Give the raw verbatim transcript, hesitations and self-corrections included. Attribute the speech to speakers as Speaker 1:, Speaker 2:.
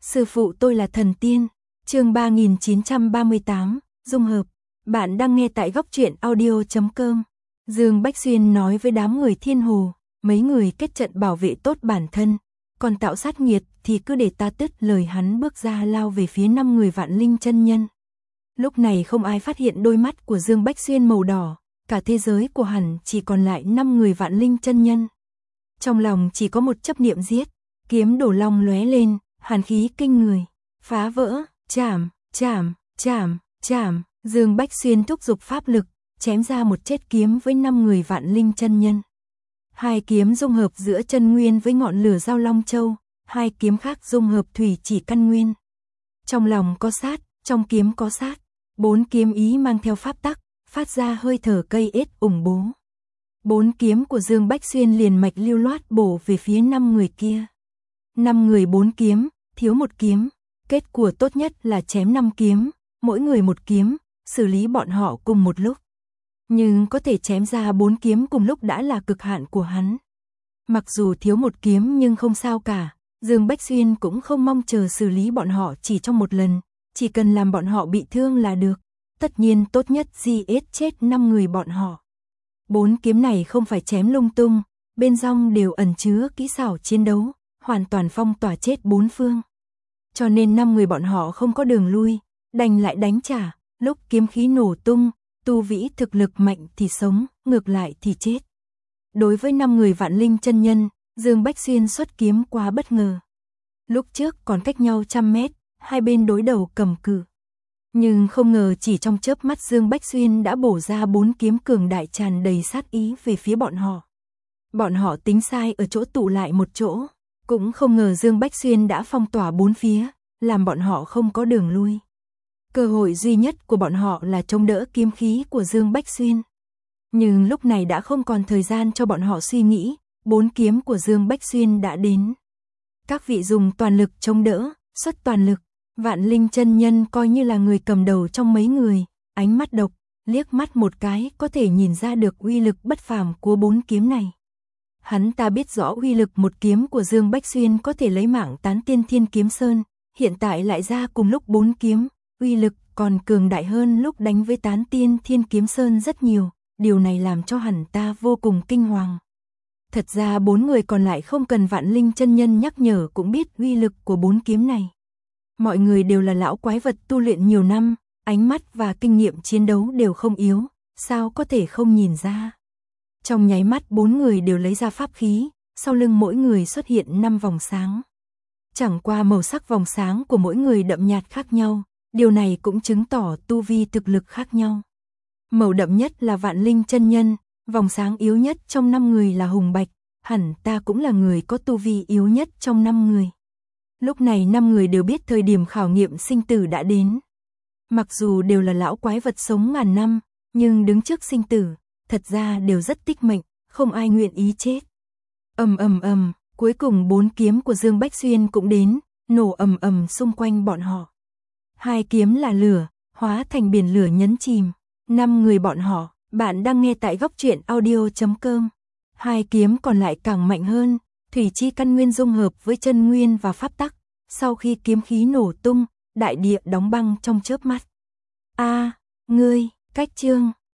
Speaker 1: Sư phụ tôi là thần tiên. Chương ba nghìn chín trăm ba mươi tám, dung hợp. Bạn đang nghe tại góc truyện audio chấm com. Dương Bách Xuyên nói với đám người Thiên Hồ, mấy người kết trận bảo vệ tốt bản thân, còn tạo sát nghiệt thì cứ để ta tức. Lời hắn bước ra lao về phía năm người Vạn Linh chân nhân. Lúc này không ai phát hiện đôi mắt của Dương Bách Xuyên màu đỏ, cả thế giới của hắn chỉ còn lại năm người Vạn Linh chân nhân. Trong lòng chỉ có một chấp niệm giết, kiếm đổ long lóe lên, hàn khí kinh người, phá vỡ, chảm, chảm, chảm, chảm, Dương Bách Xuyên thúc giục pháp lực, chém ra một chết kiếm với năm người Vạn Linh chân nhân. Hai kiếm dung hợp giữa chân nguyên với ngọn lửa Giao Long Châu, hai kiếm khác dung hợp thủy chỉ căn nguyên. Trong lòng có sát, trong kiếm có sát, bốn kiếm ý mang theo pháp tắc, phát ra hơi thở cây ết ủng bố. Bốn kiếm của Dương Bách Xuyên liền mạch lưu loát bổ về phía năm người kia. Năm người bốn kiếm, thiếu một kiếm, kết quả tốt nhất là chém năm kiếm, mỗi người một kiếm, xử lý bọn họ cùng một lúc. Nhưng có thể chém ra bốn kiếm cùng lúc đã là cực hạn của hắn. Mặc dù thiếu một kiếm nhưng không sao cả, Dương Bách Xuyên cũng không mong chờ xử lý bọn họ chỉ trong một lần, chỉ cần làm bọn họ bị thương là được. Tất nhiên tốt nhất giết chết năm người bọn họ. Bốn kiếm này không phải chém lung tung, bên trong đều ẩn chứa kỹ xảo chiến đấu, hoàn toàn phong tỏa chết bốn phương. Cho nên năm người bọn họ không có đường lui, đành lại đánh trả, lúc kiếm khí nổ tung, tu vĩ thực lực mạnh thì sống, ngược lại thì chết. Đối với năm người Vạn Linh chân nhân, Dương Bách Xuyên xuất kiếm quá bất ngờ. Lúc trước còn cách nhau trăm mét, hai bên đối đầu cầm cự. Nhưng không ngờ chỉ trong chớp mắt Dương Bách Xuyên đã bổ ra bốn kiếm cường đại tràn đầy sát ý về phía bọn họ. Bọn họ tính sai ở chỗ tụ lại một chỗ, cũng không ngờ Dương Bách Xuyên đã phong tỏa bốn phía, làm bọn họ không có đường lui. Cơ hội duy nhất của bọn họ là chống đỡ kiếm khí của Dương Bách Xuyên. Nhưng lúc này đã không còn thời gian cho bọn họ suy nghĩ, bốn kiếm của Dương Bách Xuyên đã đến. Các vị dùng toàn lực chống đỡ, xuất toàn lực. Vạn Linh chân nhân coi như là người cầm đầu trong mấy người, ánh mắt độc, liếc mắt một cái có thể nhìn ra được uy lực bất phàm của bốn kiếm này. Hắn ta biết rõ uy lực một kiếm của Dương Bách Xuyên có thể lấy mạng tán tiên Thiên Kiếm Sơn, hiện tại lại ra cùng lúc bốn kiếm, uy lực còn cường đại hơn lúc đánh với tán tiên Thiên Kiếm Sơn rất nhiều, điều này làm cho hắn ta vô cùng kinh hoàng. Thật ra bốn người còn lại không cần Vạn Linh chân nhân nhắc nhở cũng biết uy lực của bốn kiếm này. Mọi người đều là lão quái vật tu luyện nhiều năm, ánh mắt và kinh nghiệm chiến đấu đều không yếu, sao có thể không nhìn ra. Trong nháy mắt bốn người đều lấy ra pháp khí, sau lưng mỗi người xuất hiện năm vòng sáng. Chẳng qua màu sắc vòng sáng của mỗi người đậm nhạt khác nhau, điều này cũng chứng tỏ tu vi thực lực khác nhau. Màu đậm nhất là Vạn Linh chân nhân, vòng sáng yếu nhất trong năm người là Hùng Bạch, hẳn ta cũng là người có tu vi yếu nhất trong năm người. Lúc này năm người đều biết thời điểm khảo nghiệm sinh tử đã đến. Mặc dù đều là lão quái vật sống ngàn năm, nhưng đứng trước sinh tử, thật ra đều rất tích mệnh, không ai nguyện ý chết. Ầm ầm ầm, cuối cùng bốn kiếm của Dương Bách Xuyên cũng đến, nổ ầm ầm xung quanh bọn họ. Hai kiếm là lửa, hóa thành biển lửa nhấn chìm. Năm người bọn họ, bạn đang nghe tại góc truyện audio chấm com. Hai kiếm còn lại càng mạnh hơn, thủy chi căn nguyên dung hợp với chân nguyên và pháp tắc. Sau khi kiếm khí nổ tung, đại địa đóng băng trong chớp mắt. A, ngươi, cách chương.